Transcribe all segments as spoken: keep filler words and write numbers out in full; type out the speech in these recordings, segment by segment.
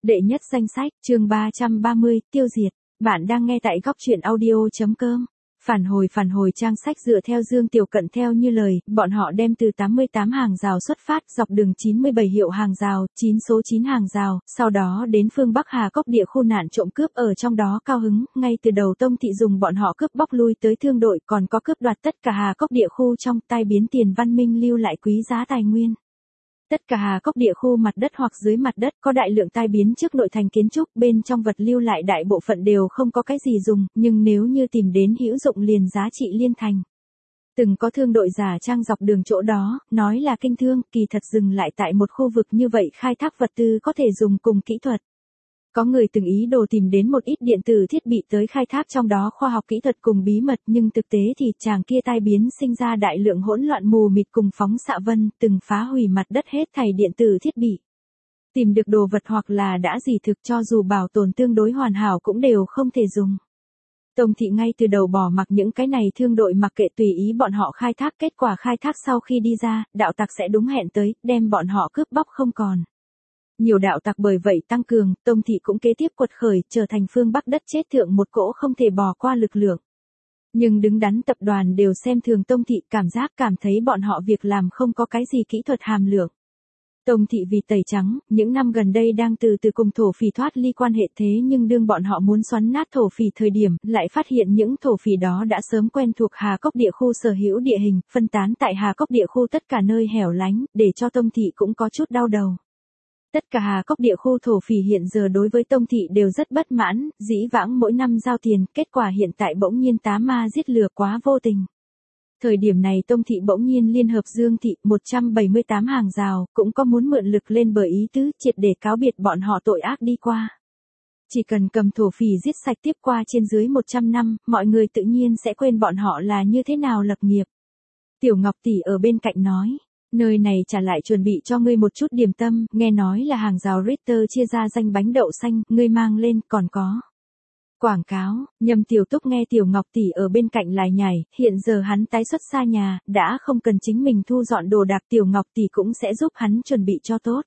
Đệ nhất danh sách, chương ba trăm ba mươi, tiêu diệt. Bạn đang nghe tại góc truyện audio.com. Phản hồi phản hồi trang sách dựa theo Dương Tiểu Cận theo như lời, bọn họ đem từ tám mươi tám hàng rào xuất phát dọc đường chín mươi bảy hiệu hàng rào, chín số chín hàng rào, sau đó đến phương Bắc Hà Cốc địa khu nạn trộm cướp ở trong đó cao hứng, ngay từ đầu Tông Thị dùng bọn họ cướp bóc lui tới thương đội còn có cướp đoạt tất cả Hà Cốc địa khu trong tai biến tiền văn minh lưu lại quý giá tài nguyên. Tất cả Hà Cốc địa khu mặt đất hoặc dưới mặt đất có đại lượng tai biến trước nội thành kiến trúc, bên trong vật lưu lại đại bộ phận đều không có cái gì dùng, nhưng nếu như tìm đến hữu dụng liền giá trị liên thành. Từng có thương đội giả trang dọc đường chỗ đó, nói là kinh thương, kỳ thật dừng lại tại một khu vực như vậy khai thác vật tư có thể dùng cùng kỹ thuật. Có người từng ý đồ tìm đến một ít điện tử thiết bị tới khai thác trong đó khoa học kỹ thuật cùng bí mật, nhưng thực tế thì chàng kia tai biến sinh ra đại lượng hỗn loạn mù mịt cùng phóng xạ vân, từng phá hủy mặt đất hết thảy điện tử thiết bị. Tìm được đồ vật hoặc là đã gì thực cho dù bảo tồn tương đối hoàn hảo cũng đều không thể dùng. Tông Thị ngay từ đầu bỏ mặc những cái này thương đội mặc kệ tùy ý bọn họ khai thác, kết quả khai thác sau khi đi ra, đạo tặc sẽ đúng hẹn tới, đem bọn họ cướp bóc không còn. Nhiều đạo tặc bởi vậy tăng cường, Tông Thị cũng kế tiếp quật khởi, trở thành phương Bắc đất chết thượng một cỗ không thể bỏ qua lực lượng. Nhưng đứng đắn tập đoàn đều xem thường Tông Thị, cảm giác cảm thấy bọn họ việc làm không có cái gì kỹ thuật hàm lượng. Tông Thị vì tẩy trắng, những năm gần đây đang từ từ cùng thổ phỉ thoát ly quan hệ, thế nhưng đương bọn họ muốn xoắn nát thổ phỉ thời điểm, lại phát hiện những thổ phỉ đó đã sớm quen thuộc Hà Cốc địa khu sở hữu địa hình, phân tán tại Hà Cốc địa khu tất cả nơi hẻo lánh, để cho Tông Thị cũng có chút đau đầu. Tất cả Hà Cốc địa khu thổ phỉ hiện giờ đối với Tông Thị đều rất bất mãn, dĩ vãng mỗi năm giao tiền, kết quả hiện tại bỗng nhiên tá ma giết lừa quá vô tình. Thời điểm này Tông Thị bỗng nhiên liên hợp Dương Thị, một trăm bảy mươi tám hàng rào, cũng có muốn mượn lực lên bởi ý tứ, triệt để cáo biệt bọn họ tội ác đi qua. Chỉ cần cầm thổ phỉ giết sạch tiếp qua trên dưới một trăm năm, mọi người tự nhiên sẽ quên bọn họ là như thế nào lập nghiệp. Tiểu Ngọc tỷ ở bên cạnh nói. Nơi này trả lại chuẩn bị cho ngươi một chút điểm tâm, nghe nói là hàng rào Ritter chia ra danh bánh đậu xanh, ngươi mang lên, còn có. Quảng cáo, Nhâm Tiểu Túc nghe Tiểu Ngọc tỷ ở bên cạnh lại nhảy, hiện giờ hắn tái xuất xa nhà, đã không cần chính mình thu dọn đồ đạc, Tiểu Ngọc tỷ cũng sẽ giúp hắn chuẩn bị cho tốt.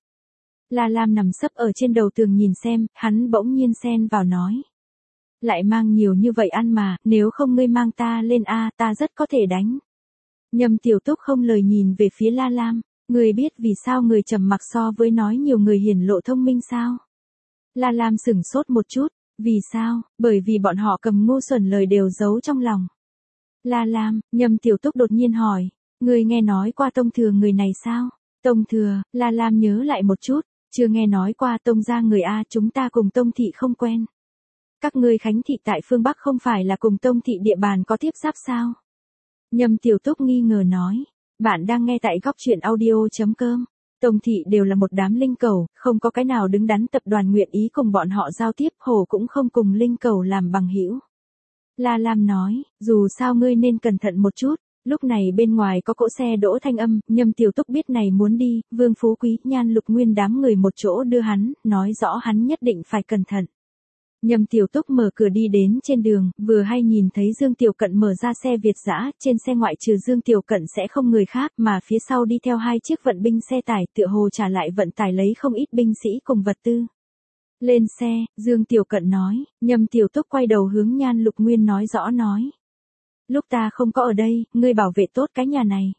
La Lam nằm sấp ở trên đầu tường nhìn xem, hắn bỗng nhiên xen vào nói. Lại mang nhiều như vậy ăn mà, nếu không ngươi mang ta lên a, ta rất có thể đánh. Nhâm Tiểu Túc không lời nhìn về phía La Lam, người biết vì sao người trầm mặc so với nói nhiều người hiển lộ thông minh sao? La Lam sửng sốt một chút, vì sao? Bởi vì bọn họ cầm ngu xuẩn lời đều giấu trong lòng. La Lam, Nhâm Tiểu Túc đột nhiên hỏi, người nghe nói qua Tông Thừa người này sao? Tông Thừa, La Lam nhớ lại một chút, chưa nghe nói qua Tông gia người a, chúng ta cùng Tông Thị không quen. Các ngươi Khánh Thị tại phương Bắc không phải là cùng Tông Thị địa bàn có tiếp giáp sao? Nhâm Tiểu Túc nghi ngờ nói, bạn đang nghe tại góc truyện audio.com. Tông Thị đều là một đám linh cầu, không có cái nào đứng đắn tập đoàn nguyện ý cùng bọn họ giao tiếp, hồ cũng không cùng linh cầu làm bằng hữu. La Lam nói, dù sao ngươi nên cẩn thận một chút, lúc này bên ngoài có cỗ xe đỗ thanh âm, Nhâm Tiểu Túc biết này muốn đi, Vương Phú Quý, Nhan Lục Nguyên đám người một chỗ đưa hắn, nói rõ hắn nhất định phải cẩn thận. Nhâm Tiểu Túc mở cửa đi đến trên đường, vừa hay nhìn thấy Dương Tiểu Cận mở ra xe Việt dã, trên xe ngoại trừ Dương Tiểu Cận sẽ không người khác, mà phía sau đi theo hai chiếc vận binh xe tải, tựa hồ trả lại vận tải lấy không ít binh sĩ cùng vật tư. Lên xe, Dương Tiểu Cận nói, Nhâm Tiểu Túc quay đầu hướng Nhan Lục Nguyên nói rõ nói. Lúc ta không có ở đây, ngươi bảo vệ tốt cái nhà này.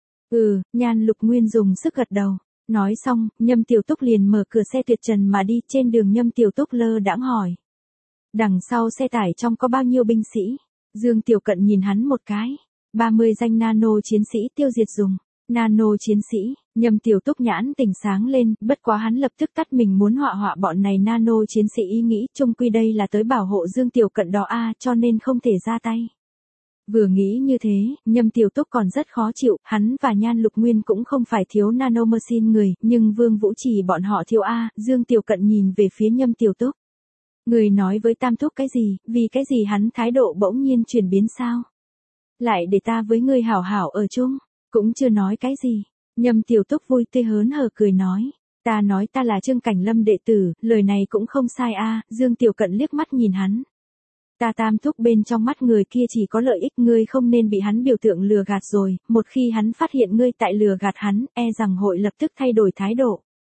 Ừ, Nhan Lục Nguyên dùng sức gật đầu. Nói xong, Nhâm Tiểu Túc liền mở cửa xe tuyệt trần mà đi, trên đường Nhâm Tiểu Túc lơ đãng hỏi. Đằng sau xe tải trong có bao nhiêu binh sĩ? Dương Tiểu Cận nhìn hắn một cái. ba mươi danh nano chiến sĩ tiêu diệt dùng. Nano chiến sĩ, Nhâm Tiểu Túc nhãn tỉnh sáng lên, bất quá hắn lập tức tắt mình muốn họa họa bọn này nano chiến sĩ ý nghĩ, chung quy đây là tới bảo hộ Dương Tiểu Cận đó a, cho nên không thể ra tay. Vừa nghĩ như thế, Nhâm Tiểu Túc còn rất khó chịu, hắn và Nhan Lục Nguyên cũng không phải thiếu nano machine người, nhưng Vương Vũ Trì bọn họ thiếu a, Dương Tiểu Cận nhìn về phía Nhâm Tiểu Túc. Người nói với Tam Thúc cái gì, vì cái gì hắn thái độ bỗng nhiên chuyển biến sao? Lại để ta với người hảo hảo ở chung, cũng chưa nói cái gì. Nhâm Tiểu Túc vui tươi hớn hở cười nói, ta nói ta là Trương Cảnh Lâm đệ tử, lời này cũng không sai a. Dương Tiểu Cận liếc mắt nhìn hắn. Ta Tam Thúc bên trong mắt người kia chỉ có lợi ích, ngươi không nên bị hắn biểu tượng lừa gạt rồi, một khi hắn phát hiện ngươi tại lừa gạt hắn, e rằng hội lập tức thay đổi thái độ.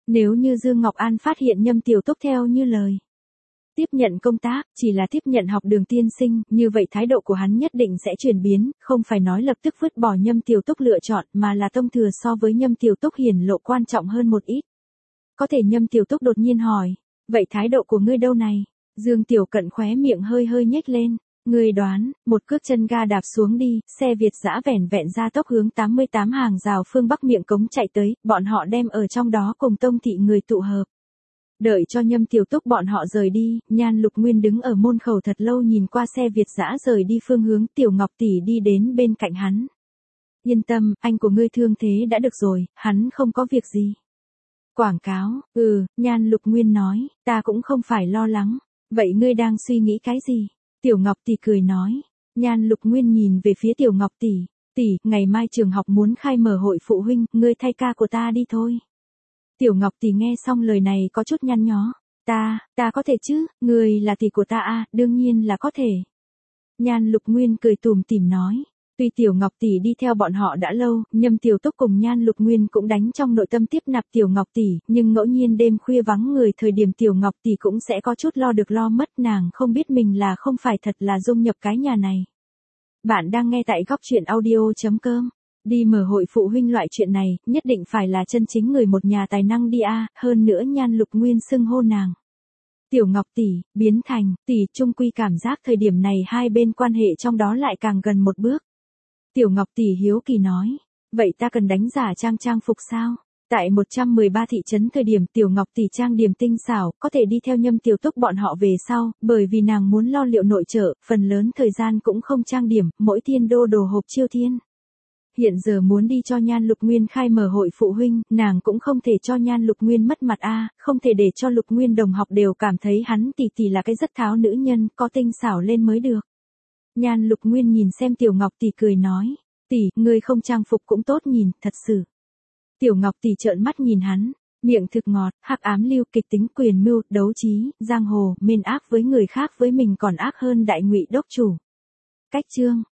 Nếu như Dương Ngọc An phát hiện Nhâm Tiểu Túc theo như lời tiếp nhận công tác, chỉ là tiếp nhận học đường tiên sinh, như vậy thái độ của hắn nhất định sẽ chuyển biến, không phải nói lập tức vứt bỏ Nhâm Tiểu Túc lựa chọn, mà là Tông Thừa so với Nhâm Tiểu Túc hiển lộ quan trọng hơn một ít. Có thể Nhâm Tiểu Túc đột nhiên hỏi, vậy thái độ của ngươi đâu này? Dương Tiểu Cận khóe miệng hơi hơi nhếch lên, ngươi đoán, một cước chân ga đạp xuống đi, xe Việt dã vẻn vẹn ra tốc hướng tám mươi tám hàng rào phương Bắc miệng cống chạy tới, bọn họ đem ở trong đó cùng Tông thị người tụ hợp. Đợi cho Nhâm Tiểu Túc bọn họ rời đi, Nhan Lục Nguyên đứng ở môn khẩu thật lâu nhìn qua xe Việt dã rời đi phương hướng, Tiểu Ngọc tỷ đi đến bên cạnh hắn. Yên tâm, anh của ngươi thương thế đã được rồi, hắn không có việc gì. Quảng cáo, ừ, Nhan Lục Nguyên nói, ta cũng không phải lo lắng. Vậy ngươi đang suy nghĩ cái gì? Tiểu Ngọc tỷ cười nói. Nhan Lục Nguyên nhìn về phía Tiểu Ngọc tỷ, tỷ, ngày mai trường học muốn khai mở hội phụ huynh, ngươi thay ca của ta đi thôi. Tiểu Ngọc tỷ nghe xong lời này có chút nhăn nhó. Ta, ta có thể chứ, ngươi là tỷ của ta à, đương nhiên là có thể. Nhan Lục Nguyên cười tủm tỉm nói. Tuy Tiểu Ngọc tỷ đi theo bọn họ đã lâu, Nhâm Tiểu Túc cùng Nhan Lục Nguyên cũng đánh trong nội tâm tiếp nạp Tiểu Ngọc tỷ, nhưng ngẫu nhiên đêm khuya vắng người thời điểm Tiểu Ngọc tỷ cũng sẽ có chút lo được lo mất, nàng không biết mình là không phải thật là dung nhập cái nhà này. Bạn đang nghe tại góc truyện audio chấm com. Đi mở hội phụ huynh loại chuyện này, nhất định phải là chân chính người một nhà tài năng đi a, hơn nữa Nhan Lục Nguyên xưng hô nàng Tiểu Ngọc tỷ, biến thành tỷ, chung quy cảm giác thời điểm này hai bên quan hệ trong đó lại càng gần một bước. Tiểu Ngọc tỷ hiếu kỳ nói, vậy ta cần đánh giả trang trang phục sao? Tại một trăm mười ba thị trấn thời điểm Tiểu Ngọc tỷ trang điểm tinh xảo, có thể đi theo Nhâm Tiểu Túc bọn họ về sau, bởi vì nàng muốn lo liệu nội trợ, phần lớn thời gian cũng không trang điểm, mỗi thiên đô đồ hộp chiêu thiên. Hiện giờ muốn đi cho Nhan Lục Nguyên khai mở hội phụ huynh, nàng cũng không thể cho Nhan Lục Nguyên mất mặt a, không thể để cho Lục Nguyên đồng học đều cảm thấy hắn tỷ tỷ là cái rất tháo nữ nhân, có tinh xảo lên mới được. Nhan Lục Nguyên nhìn xem Tiểu Ngọc tỷ cười nói, tỷ, ngươi không trang phục cũng tốt nhìn, thật sự. Tiểu Ngọc tỷ trợn mắt nhìn hắn, miệng thực ngọt, hắc ám lưu kịch tính quyền mưu, đấu trí, giang hồ, mên ác với người khác với mình còn ác hơn đại ngụy đốc chủ. Cách chương